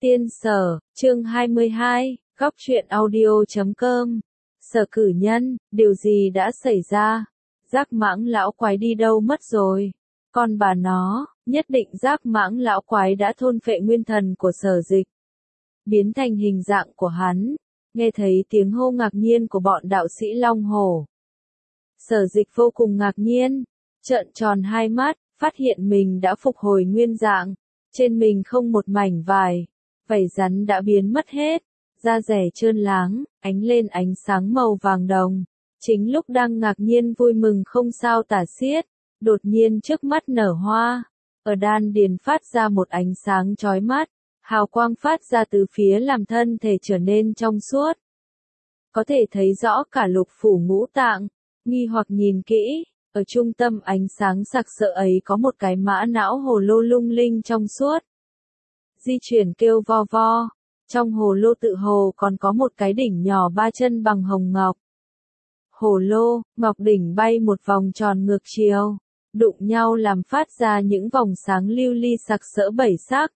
Tiên Sở, chương 22, góc truyện audio.com. Sở Cử Nhân, điều gì đã xảy ra? Giác Mãng lão quái đi đâu mất rồi? Con bà nó, nhất định Giác Mãng lão quái đã thôn phệ nguyên thần của Sở Dịch, biến thành hình dạng của hắn. Nghe thấy tiếng hô ngạc nhiên của bọn đạo sĩ Long Hổ, Sở Dịch vô cùng ngạc nhiên, trợn tròn hai mắt, phát hiện mình đã phục hồi nguyên dạng, trên mình không một mảnh vải, vảy rắn đã biến mất hết, da rẻ trơn láng, ánh lên ánh sáng màu vàng đồng. Chính lúc đang ngạc nhiên vui mừng không sao tả xiết, đột nhiên trước mắt nở hoa, ở đan điền phát ra một ánh sáng chói mắt, hào quang phát ra từ phía làm thân thể trở nên trong suốt. Có thể thấy rõ cả lục phủ ngũ tạng, nghi hoặc nhìn kỹ, ở trung tâm ánh sáng sặc sỡ ấy có một cái mã não hồ lô lung linh trong suốt. Di chuyển kêu vo vo, trong hồ lô tự hồ còn có một cái đỉnh nhỏ ba chân bằng hồng ngọc. Hồ lô, ngọc đỉnh bay một vòng tròn ngược chiều, đụng nhau làm phát ra những vòng sáng lưu ly sặc sỡ bảy sắc.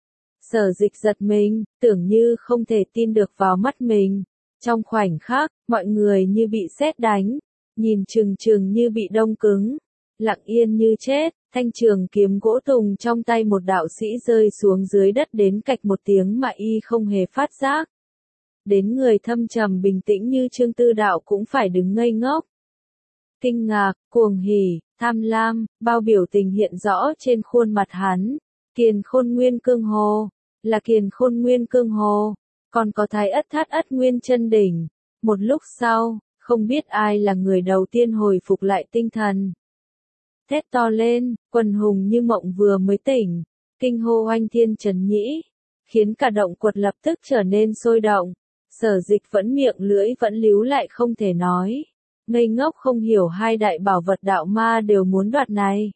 Sở Dịch giật mình, tưởng như không thể tin được vào mắt mình. Trong khoảnh khắc, mọi người như bị sét đánh, nhìn chừng chừng như bị đông cứng, lặng yên như chết. Thanh trường kiếm gỗ tùng trong tay một đạo sĩ rơi xuống dưới đất đến cạch một tiếng mà y không hề phát giác. Đến người thâm trầm bình tĩnh như Trương Tư Đạo cũng phải đứng ngây ngốc. Kinh ngạc, cuồng hỉ, tham lam, bao biểu tình hiện rõ trên khuôn mặt hắn. Kiền Khôn Nguyên Cương Hồ, là Kiền Khôn Nguyên Cương Hồ, còn có Thái Ất Thát Ất Nguyên Chân Đỉnh. Một lúc sau, không biết ai là người đầu tiên hồi phục lại tinh thần. Thét to lên, quần hùng như mộng vừa mới tỉnh, kinh hô oanh thiên trấn nhĩ, khiến cả động quật lập tức trở nên sôi động. Sở Dịch vẫn miệng lưỡi vẫn líu lại không thể nói, ngây ngốc không hiểu hai đại bảo vật đạo ma đều muốn đoạt này.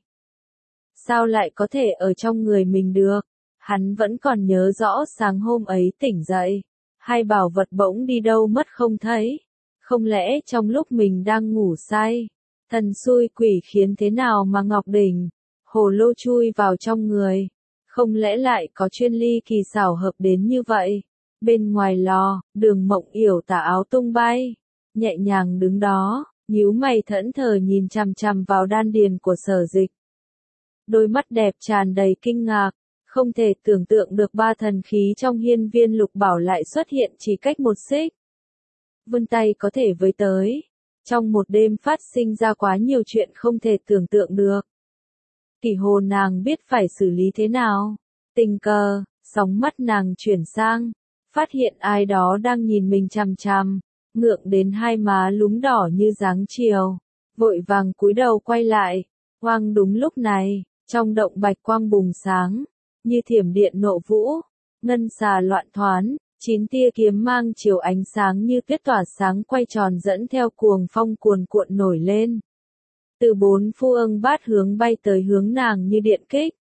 Sao lại có thể ở trong người mình được? Hắn vẫn còn nhớ rõ sáng hôm ấy tỉnh dậy, hai bảo vật bỗng đi đâu mất không thấy. Không lẽ trong lúc mình đang ngủ say, thần xui quỷ khiến thế nào mà Ngọc Đỉnh, hồ lô chui vào trong người? Không lẽ lại có chuyên ly kỳ xảo hợp đến như vậy? Bên ngoài lò, Đường Mộng Yểu tà áo tung bay, nhẹ nhàng đứng đó, nhíu mày thẫn thờ nhìn chằm chằm vào đan điền của Sở Dịch. Đôi mắt đẹp tràn đầy kinh ngạc, không thể tưởng tượng được ba thần khí trong hiên viên lục bảo lại xuất hiện chỉ cách một xích. Vươn tay có thể với tới. Trong một đêm phát sinh ra quá nhiều chuyện không thể tưởng tượng được. Kỳ hồ nàng biết phải xử lý thế nào. Tình cờ, sóng mắt nàng chuyển sang, phát hiện ai đó đang nhìn mình chằm chằm, ngượng đến hai má lúm đỏ như dáng chiều, vội vàng cúi đầu quay lại. Hoang đúng lúc này, trong động bạch quang bùng sáng, như thiểm điện nộ vũ, ngân xà loạn thoán, 9 tia kiếm mang chiều ánh sáng như tuyết tỏa sáng quay tròn dẫn theo cuồng phong cuồn cuộn nổi lên. Từ bốn phương bát hướng bay tới hướng nàng như điện kích.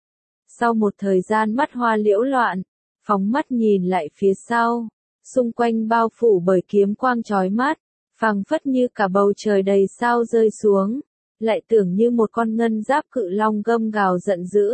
Sau một thời gian mắt hoa liễu loạn, phóng mắt nhìn lại phía sau, xung quanh bao phủ bởi kiếm quang chói mắt, phảng phất như cả bầu trời đầy sao rơi xuống, lại tưởng như một con ngân giáp cự long gầm gào giận dữ.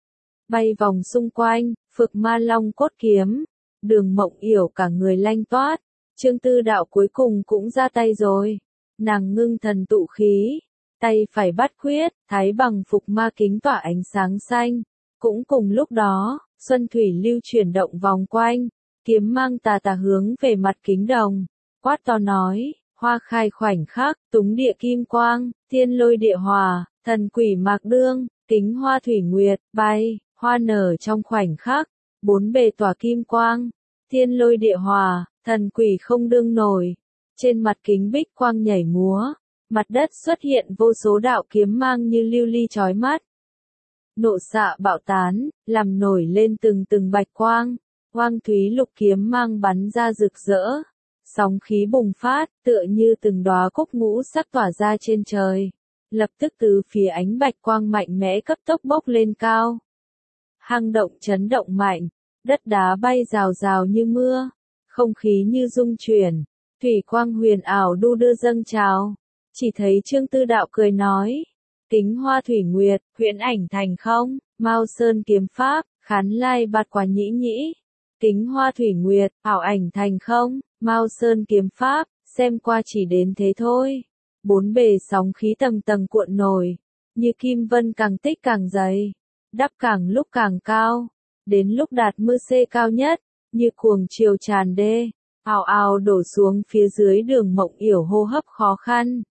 Bay vòng xung quanh, phực ma long cốt kiếm. Đường Mộng Yểu cả người lanh toát, Trương Tư Đạo cuối cùng cũng ra tay rồi. Nàng ngưng thần tụ khí, tay phải bắt quyết, thái bằng phục ma kính tỏa ánh sáng xanh. Cũng cùng lúc đó, Xuân Thủy Lưu chuyển động vòng quanh, kiếm mang tà tà hướng về mặt kính đồng, quát to nói, hoa khai khoảnh khắc, túng địa kim quang, thiên lôi địa hòa, thần quỷ mạc đương, kính hoa thủy nguyệt, bay, hoa nở trong khoảnh khắc. Bốn bề tỏa kim quang, thiên lôi địa hòa, thần quỷ không đương nổi. Trên mặt kính bích quang nhảy múa, mặt đất xuất hiện vô số đạo kiếm mang như lưu ly chói mắt. Nộ xạ bạo tán, làm nổi lên từng từng bạch quang, hoang thúy lục kiếm mang bắn ra rực rỡ. Sóng khí bùng phát, tựa như từng đóa cúc ngũ sắc tỏa ra trên trời. Lập tức từ phía ánh bạch quang mạnh mẽ cấp tốc bốc lên cao. Hang động chấn động mạnh, đất đá bay rào rào như mưa, không khí như rung chuyển, thủy quang huyền ảo đu đưa dâng trào. Chỉ thấy Trương Tư Đạo cười nói, kính hoa thủy nguyệt, huyễn ảnh thành không, Mao Sơn kiếm pháp, khán lai bạt quả nhĩ nhĩ, Kính Hoa Thủy Nguyệt, ảo ảnh thành không, Mao Sơn kiếm pháp, xem qua chỉ đến thế thôi. Bốn bề sóng khí tầng tầng cuộn nổi, như kim vân càng tích càng dày, đắp càng lúc càng cao, đến lúc đạt mưa xê cao nhất, như cuồng triều tràn đê, ào ào đổ xuống phía dưới Đường Mộng Yểu hô hấp khó khăn.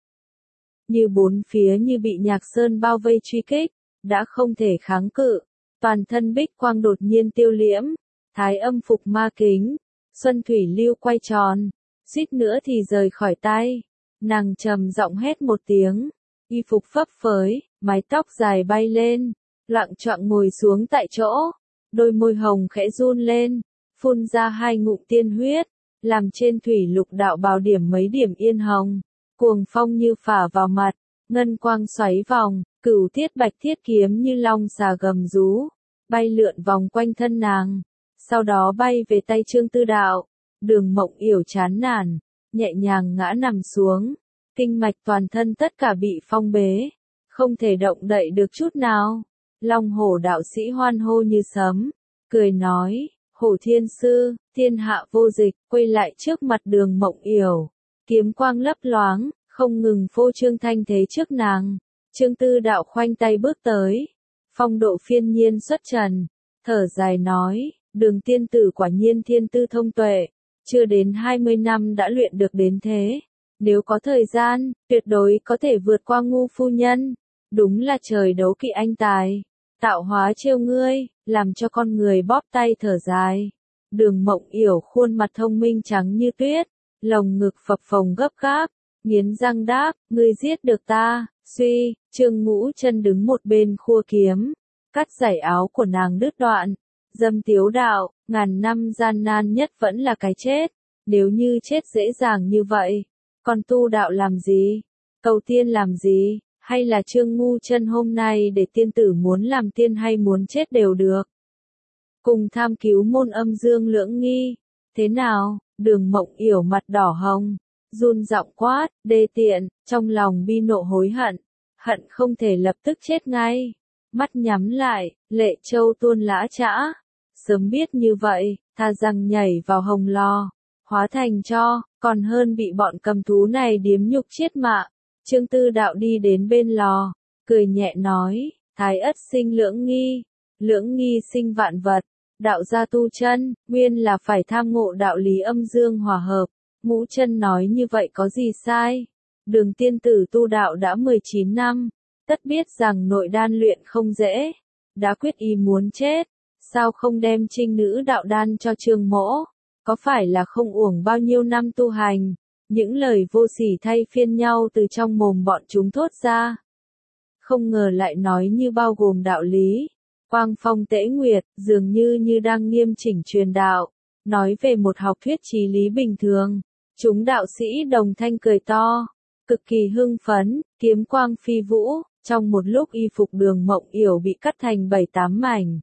Như bốn phía như bị Nhạc Sơn bao vây truy kích, đã không thể kháng cự, toàn thân bích quang đột nhiên tiêu liễm, thái âm phục ma kính, xuân thủy lưu quay tròn, suýt nữa thì rời khỏi tay. Nàng trầm giọng hét một tiếng, y phục phấp phới, mái tóc dài bay lên, loạng choạng ngồi xuống tại chỗ, đôi môi hồng khẽ run lên, phun ra hai ngụm tiên huyết, làm trên thủy lục đạo bào điểm mấy điểm yên hồng, cuồng phong như phả vào mặt, ngân quang xoáy vòng, cửu thiết bạch thiết kiếm như long xà gầm rú, bay lượn vòng quanh thân nàng, sau đó bay về tay Trương Tư Đạo. Đường Mộng Yểu chán nản, nhẹ nhàng ngã nằm xuống, kinh mạch toàn thân tất cả bị phong bế, không thể động đậy được chút nào. Long Hổ đạo sĩ hoan hô như sấm, cười nói, Hổ Thiên Sư, thiên hạ vô dịch, quay lại trước mặt Đường Mộng Yểu, kiếm quang lấp loáng, không ngừng phô trương thanh thế trước nàng. Trương Tư Đạo khoanh tay bước tới, phong độ phiên nhiên xuất trần, thở dài nói, Đường tiên tử quả nhiên thiên tư thông tuệ, chưa đến 20 năm đã luyện được đến thế. Nếu có thời gian, tuyệt đối có thể vượt qua Ngu phu nhân. Đúng là trời đấu kỵ anh tài, tạo hóa trêu ngươi, làm cho con người bóp tay thở dài. Đường Mộng Yểu khuôn mặt thông minh trắng như tuyết, lồng ngực phập phồng gấp gáp, nghiến răng đáp, ngươi giết được ta, suy, Trương Ngũ Chân đứng một bên khua kiếm, cắt giày áo của nàng đứt đoạn. Dâm Tiếu đạo, ngàn năm gian nan nhất vẫn là cái chết, nếu như chết dễ dàng như vậy, còn tu đạo làm gì, cầu tiên làm gì, hay là Trương Ngu Chân hôm nay để tiên tử muốn làm tiên hay muốn chết đều được. Cùng tham cứu môn âm dương lưỡng nghi, thế nào, Đường Mộng Yểu mặt đỏ hồng, run giọng quát, đê tiện, trong lòng bi nộ hối hận, hận không thể lập tức chết ngay. Mắt nhắm lại, lệ châu tuôn lã chã. Sớm biết như vậy, thà rằng nhảy vào hồng lò, hóa thành tro, còn hơn bị bọn cầm thú này điếm nhục chiết mạ. Trương Tư Đạo đi đến bên lò, cười nhẹ nói, thái ất sinh lưỡng nghi sinh vạn vật, đạo gia tu chân, nguyên là phải tham ngộ đạo lý âm dương hòa hợp. Ngũ Chân nói như vậy có gì sai? Đường tiên tử tu đạo đã 19 năm, tất biết rằng nội đan luyện không dễ, đã quyết ý muốn chết, sao không đem trinh nữ đạo đan cho Trương mỗ? Có phải là không uổng bao nhiêu năm tu hành? Những lời vô sỉ thay phiên nhau từ trong mồm bọn chúng thốt ra. Không ngờ lại nói như bao gồm đạo lý. Quang Phong Tễ Nguyệt, dường như đang nghiêm chỉnh truyền đạo, nói về một học thuyết chí lý bình thường. Chúng đạo sĩ đồng thanh cười to, cực kỳ hưng phấn, kiếm quang phi vũ, trong một lúc y phục Đường Mộng Yểu bị cắt thành 7-8 mảnh.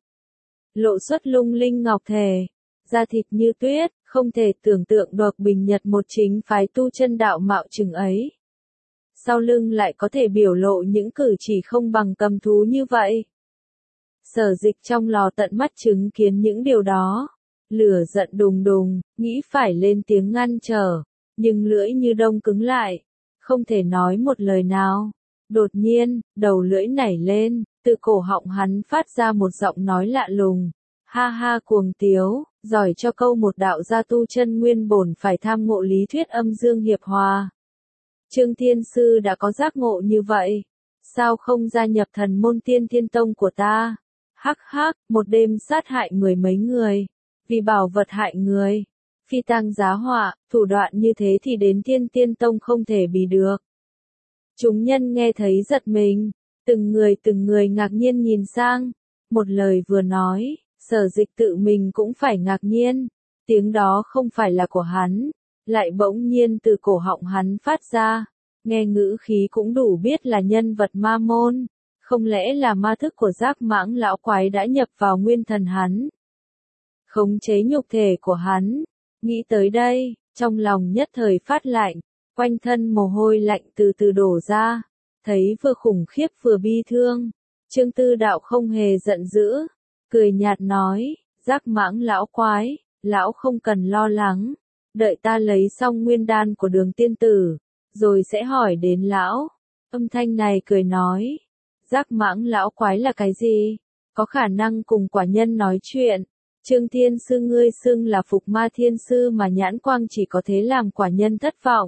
Lộ xuất lung linh ngọc thể, da thịt như tuyết, không thể tưởng tượng được bình nhật một chính phái tu chân đạo mạo chừng ấy. Sau lưng lại có thể biểu lộ những cử chỉ không bằng cầm thú như vậy. Sở Dịch trong lò tận mắt chứng kiến những điều đó. Lửa giận đùng đùng, nghĩ phải lên tiếng ngăn trở, nhưng lưỡi như đông cứng lại, không thể nói một lời nào. Đột nhiên, đầu lưỡi nảy lên, từ cổ họng hắn phát ra một giọng nói lạ lùng. Ha ha cuồng tiếu, giỏi cho câu một đạo gia tu chân nguyên bổn phải tham ngộ lý thuyết âm dương hiệp hòa. Trương Thiên Sư đã có giác ngộ như vậy, sao không gia nhập thần môn Tiên Thiên Tông của ta? Hắc hắc, một đêm sát hại 10 mấy người, vì bảo vật hại người, phi tang giá họa, thủ đoạn như thế thì đến Thiên Tiên Tông không thể bì được. Chúng nhân nghe thấy giật mình, từng người ngạc nhiên nhìn sang, một lời vừa nói, Sở Dịch tự mình cũng phải ngạc nhiên, tiếng đó không phải là của hắn, lại bỗng nhiên từ cổ họng hắn phát ra, nghe ngữ khí cũng đủ biết là nhân vật ma môn, không lẽ là ma thức của Giác Mãng lão quái đã nhập vào nguyên thần hắn, khống chế nhục thể của hắn. Nghĩ tới đây, trong lòng nhất thời phát lạnh, quanh thân mồ hôi lạnh từ từ đổ ra, thấy vừa khủng khiếp vừa bi thương. Trương Tư Đạo không hề giận dữ, cười nhạt nói, Giác Mãng lão quái, Lão không cần lo lắng, đợi ta lấy xong nguyên đan của Đường tiên tử, rồi sẽ hỏi đến lão. Âm thanh này cười nói, Giác Mãng lão quái là cái gì? Có khả năng cùng quả nhân nói chuyện. Trương Thiên Sư ngươi xưng là Phục Ma Thiên Sư mà nhãn quang chỉ có thế làm quả nhân thất vọng.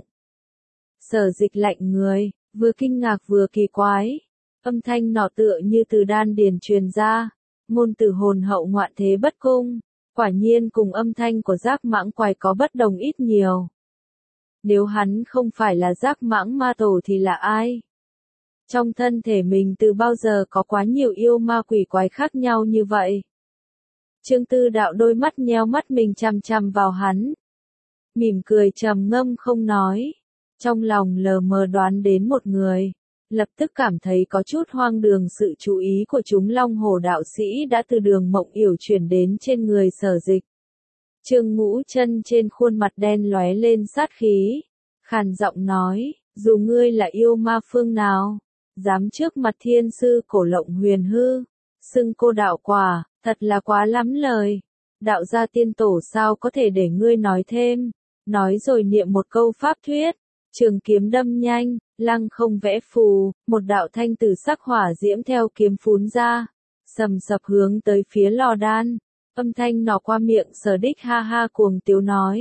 Sở Dịch lạnh người, vừa kinh ngạc vừa kỳ quái. Âm thanh nọ tựa như từ đan điền truyền ra, ngôn từ hồn hậu ngoạn thế bất cung, quả nhiên cùng âm thanh của Giác Mãng quái có bất đồng ít nhiều. Nếu hắn không phải là Giác Mãng ma tổ thì là ai? Trong thân thể mình từ bao giờ có quá nhiều yêu ma quỷ quái khác nhau như vậy? Trương Tư Đạo đôi mắt nheo mắt mình chằm chằm vào hắn. Mỉm cười trầm ngâm không nói. Trong lòng lờ mờ đoán đến một người. Lập tức cảm thấy có chút hoang đường sự chú ý của chúng Long Hổ đạo sĩ đã từ Đường Mộng Yểu chuyển đến trên người Sở Dịch. Trương Ngũ Chân trên khuôn mặt đen lóe lên sát khí. Khàn giọng nói, dù ngươi là yêu ma phương nào, dám trước mặt Thiên Sư Cổ Lộng Huyền Hư, xưng cô đạo quả, thật là quá lắm lời. Đạo gia tiên tổ sao có thể để ngươi nói thêm, nói rồi niệm một câu pháp thuyết, trường kiếm đâm nhanh, lăng không vẽ phù, một đạo thanh tử sắc hỏa diễm theo kiếm phún ra, sầm sập hướng tới phía lò đan. Âm thanh nọ qua miệng Sở Đích ha ha cuồng tiếu nói.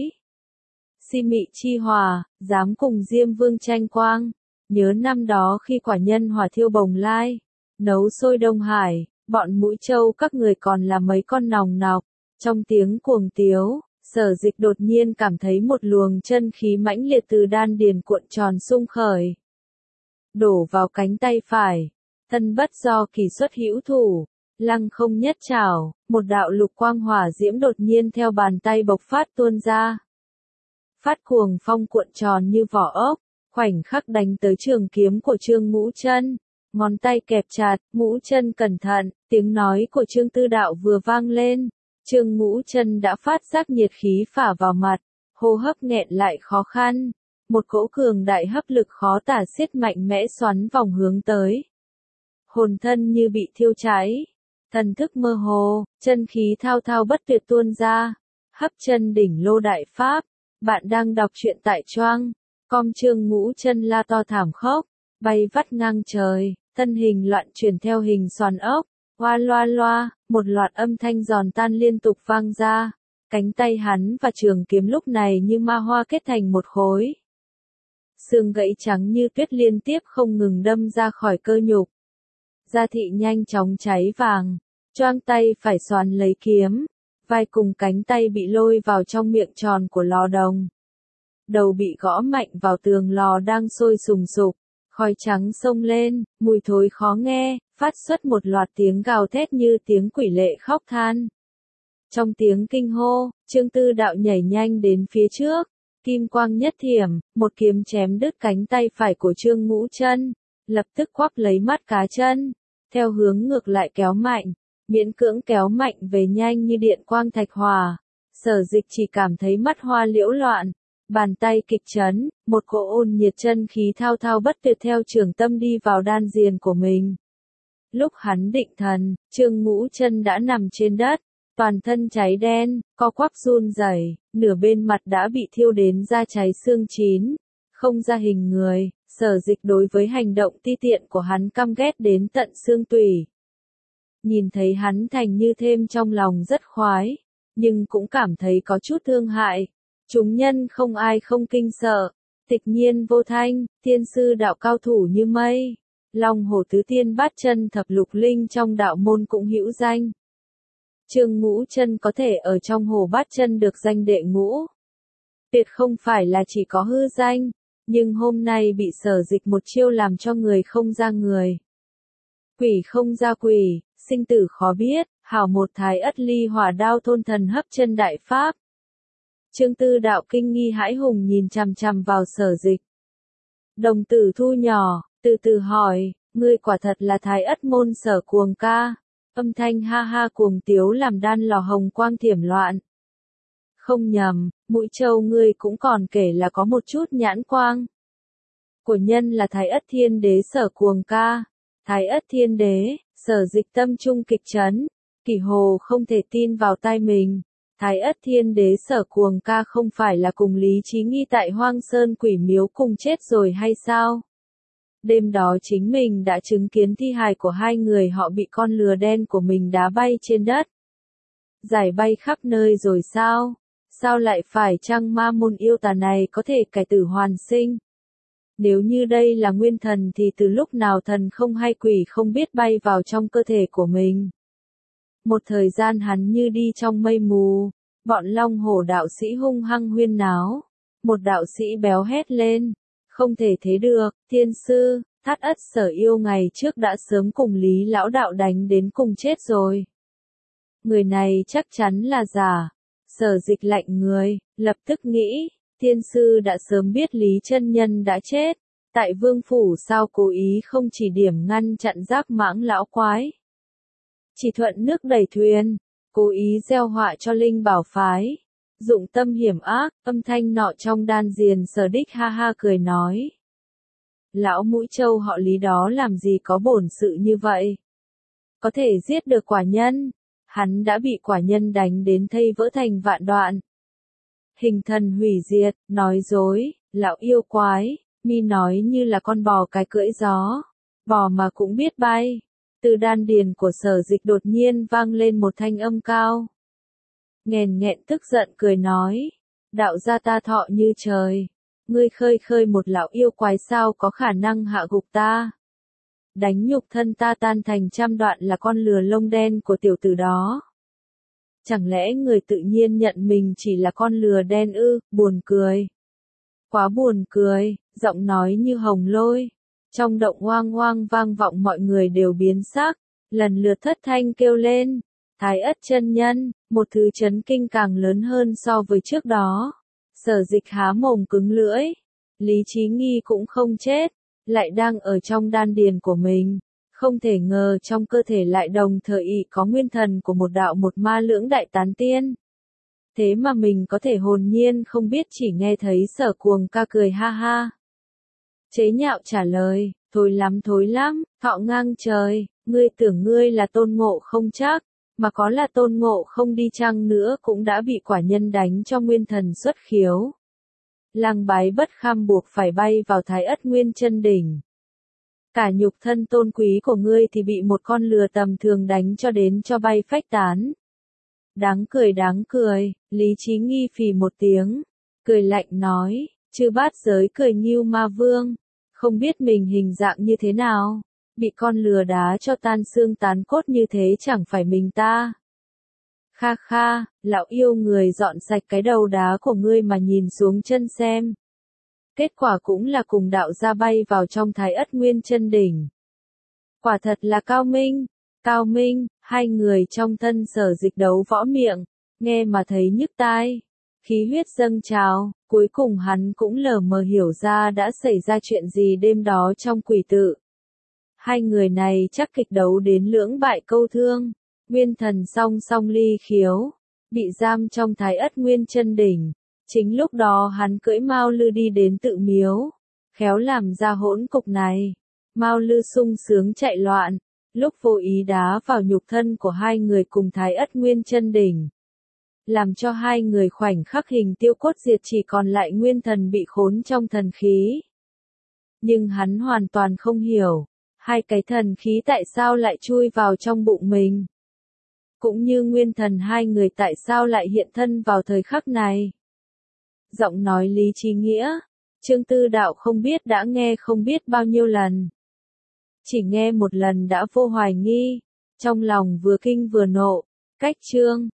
Si mị chi hòa, dám cùng Diêm Vương tranh quang. Nhớ năm đó khi quả nhân hỏa thiêu Bồng Lai, nấu sôi Đông Hải, bọn Mũi Châu các người còn là mấy con nòng nọc. Trong tiếng cuồng tiếu, Sở Dịch đột nhiên cảm thấy một luồng chân khí mãnh liệt từ đan điền cuộn tròn xung khởi. Đổ vào cánh tay phải, thân bất do kỳ xuất hữu thủ, lăng không nhất trảo, một đạo lục quang hỏa diễm đột nhiên theo bàn tay bộc phát tuôn ra. Phát cuồng phong cuộn tròn như vỏ ốc, khoảnh khắc đánh tới trường kiếm của Trương Ngũ Chân. Ngón tay kẹp chặt, Ngũ Chân cẩn thận, tiếng nói của Trương Tư Đạo vừa vang lên. Trương Ngũ Chân đã phát giác nhiệt khí phả vào mặt, hô hấp nghẹn lại khó khăn. Một cỗ cường đại hấp lực khó tả xiết mạnh mẽ xoắn vòng hướng tới. Hồn thân như bị thiêu cháy, thần thức mơ hồ, chân khí thao thao bất tuyệt tuôn ra. Hấp chân đỉnh lô đại pháp, bạn đang đọc truyện tại Choang. Com. Trương Ngũ Chân la to thảm khốc, bay vắt ngang trời, thân hình loạn chuyển theo hình xoắn ốc, hoa loa loa, một loạt âm thanh giòn tan liên tục vang ra. Cánh tay hắn và trường kiếm lúc này như ma hoa kết thành một khối. Xương gãy trắng như tuyết liên tiếp không ngừng đâm ra khỏi cơ nhục. Da thị nhanh chóng cháy vàng, choang tay phải xoắn lấy kiếm, vai cùng cánh tay bị lôi vào trong miệng tròn của lò đồng. Đầu bị gõ mạnh vào tường lò đang sôi sùng sục, khói trắng xông lên, mùi thối khó nghe, phát xuất một loạt tiếng gào thét như tiếng quỷ lệ khóc than. Trong tiếng kinh hô, Trương Tư Đạo nhảy nhanh đến phía trước, kim quang nhất thiểm, một kiếm chém đứt cánh tay phải của Trương Ngũ Chân, lập tức quắp lấy mắt cá chân, theo hướng ngược lại kéo mạnh, miễn cưỡng kéo mạnh về nhanh như điện quang thạch hòa. Sở Dịch chỉ cảm thấy mắt hoa liễu loạn, bàn tay kịch chấn, một cỗ ôn nhiệt chân khí thao thao bất tuyệt theo trường tâm đi vào đan diền của mình. Lúc hắn định thần, Trương Ngũ Chân đã nằm trên đất, toàn thân cháy đen, co quắp run rẩy, nửa bên mặt đã bị thiêu đến da cháy xương chín, không ra hình người. Sở Dịch đối với hành động ti tiện của hắn căm ghét đến tận xương tủy. Nhìn thấy hắn thành như thêm trong lòng rất khoái, nhưng cũng cảm thấy có chút thương hại. Chúng nhân không ai không kinh sợ, tịch nhiên vô thanh, tiên sư đạo cao thủ như mây. Long Hổ tứ tiên bát chân thập lục linh trong đạo môn cũng hữu danh. Trương Ngũ Chân có thể ở trong Hồ Bát Chân được danh đệ ngũ. Tuyệt không phải là chỉ có hư danh, nhưng hôm nay bị Sở Dịch một chiêu làm cho người không ra người. Quỷ không ra quỷ, sinh tử khó biết, hảo một thái ất ly hỏa đao thôn thần hấp chân đại pháp. Trương Tư Đạo kinh nghi hãi hùng nhìn chằm chằm vào Sở Dịch. Đồng tử thu nhỏ, từ từ hỏi, ngươi quả thật là thái ất môn Sở Cuồng ca? Âm thanh ha ha cuồng tiếu làm đan lò hồng quang thiểm loạn. Không nhầm, Mũi Châu ngươi cũng còn kể là có một chút nhãn quang. Của nhân là thái ất thiên đế Sở Cuồng ca. Thái ất thiên đế, Sở Dịch tâm trung kịch chấn, Kỷ Hồ không thể tin vào tai mình. Thái Ất Thiên Đế Sở Cuồng Ca không phải là cùng Lý Chí Nghi tại Hoang Sơn Quỷ Miếu cùng chết rồi hay sao? Đêm đó chính mình đã chứng kiến thi hài của hai người họ bị con lừa đen của mình đá bay trên đất. Giải bay khắp nơi rồi sao? Sao lại phải chăng ma môn yêu tà này có thể cải tử hoàn sinh? Nếu như đây là nguyên thần thì từ lúc nào thần không hay quỷ không biết bay vào trong cơ thể của mình? Một thời gian hắn như đi trong mây mù, bọn long hổ đạo sĩ hung hăng huyên náo. Một đạo sĩ béo hét lên, không thể thế được, thiên sư, Thát Ất Sở Yêu ngày trước đã sớm cùng Lý lão đạo đánh đến cùng chết rồi. Người này chắc chắn là giả. Sở Dịch lạnh người, lập tức nghĩ, thiên sư đã sớm biết Lý chân nhân đã chết, tại vương phủ sao cố ý không chỉ điểm ngăn chặn Giác Mãng lão quái. Chỉ thuận nước đẩy thuyền, cố ý gieo họa cho Linh Bảo phái. Dụng tâm hiểm ác, âm thanh nọ trong đan diền Sở Đích ha ha cười nói. Lão mũi trâu họ Lý đó làm gì có bổn sự như vậy? Có thể giết được quả nhân, hắn đã bị quả nhân đánh đến thây vỡ thành vạn đoạn. Hình thần hủy diệt, nói dối, lão yêu quái, mi nói như là con bò cái cưỡi gió, bò mà cũng biết bay. Từ đan điền của Sở Dịch đột nhiên vang lên một thanh âm cao. Nghèn nghẹn tức giận cười nói, đạo gia ta thọ như trời, ngươi khơi khơi một lão yêu quái sao có khả năng hạ gục ta. Đánh nhục thân ta tan thành trăm đoạn là con lừa lông đen của tiểu tử đó. Chẳng lẽ người tự nhiên nhận mình chỉ là con lừa đen ư, buồn cười. Quá buồn cười, giọng nói như hồng lôi. Trong động oang oang vang vọng mọi người đều biến sắc, lần lượt thất thanh kêu lên. Thái Ất chân nhân, một thứ chấn kinh càng lớn hơn so với trước đó. Sở Dịch há mồm cứng lưỡi. Lý Chí Nghi cũng không chết, lại đang ở trong đan điền của mình. Không thể ngờ trong cơ thể lại đồng thời có nguyên thần của một đạo một ma lưỡng đại tán tiên. Thế mà mình có thể hồn nhiên không biết, chỉ nghe thấy Sở Cuồng Ca cười ha ha. Chế nhạo trả lời, thối lắm, thọ ngang trời, ngươi tưởng ngươi là Tôn Ngộ Không chắc, mà có là Tôn Ngộ Không đi chăng nữa cũng đã bị quả nhân đánh cho nguyên thần xuất khiếu. Lăng bái bất kham buộc phải bay vào Thái Ất Nguyên Chân Đỉnh. Cả nhục thân tôn quý của ngươi thì bị một con lừa tầm thường đánh cho đến cho bay phách tán. Đáng cười, Lý Chí Nghi phì một tiếng, cười lạnh nói, chư bát giới cười Ngưu Ma Vương, không biết mình hình dạng như thế nào, bị con lừa đá cho tan xương tán cốt như thế chẳng phải mình ta. Kha kha, lão yêu người dọn sạch cái đầu đá của ngươi mà nhìn xuống chân xem. Kết quả cũng là cùng đạo gia bay vào trong Thái Ất Nguyên Chân Đỉnh. Quả thật là cao minh, hai người trong thân Sở Dịch đấu võ miệng, nghe mà thấy nhức tai. Khí huyết dâng trào, cuối cùng hắn cũng lờ mờ hiểu ra đã xảy ra chuyện gì đêm đó trong quỷ tự. Hai người này chắc kịch đấu đến lưỡng bại câu thương, nguyên thần song song ly khiếu, bị giam trong Thái Ất Nguyên Chân Đỉnh. Chính lúc đó hắn cưỡi Mao Lư đi đến tự miếu, khéo làm ra hỗn cục này. Mao Lư sung sướng chạy loạn, lúc vô ý đá vào nhục thân của hai người cùng Thái Ất Nguyên Chân Đỉnh. Làm cho hai người khoảnh khắc hình tiêu cốt diệt, chỉ còn lại nguyên thần bị khốn trong thần khí. Nhưng hắn hoàn toàn không hiểu, hai cái thần khí tại sao lại chui vào trong bụng mình. Cũng như nguyên thần hai người tại sao lại hiện thân vào thời khắc này. Giọng nói Lý Chí Nghĩa, Trương Tư Đạo không biết đã nghe không biết bao nhiêu lần. Chỉ nghe một lần đã vô hoài nghi, trong lòng vừa kinh vừa nộ, cách chương.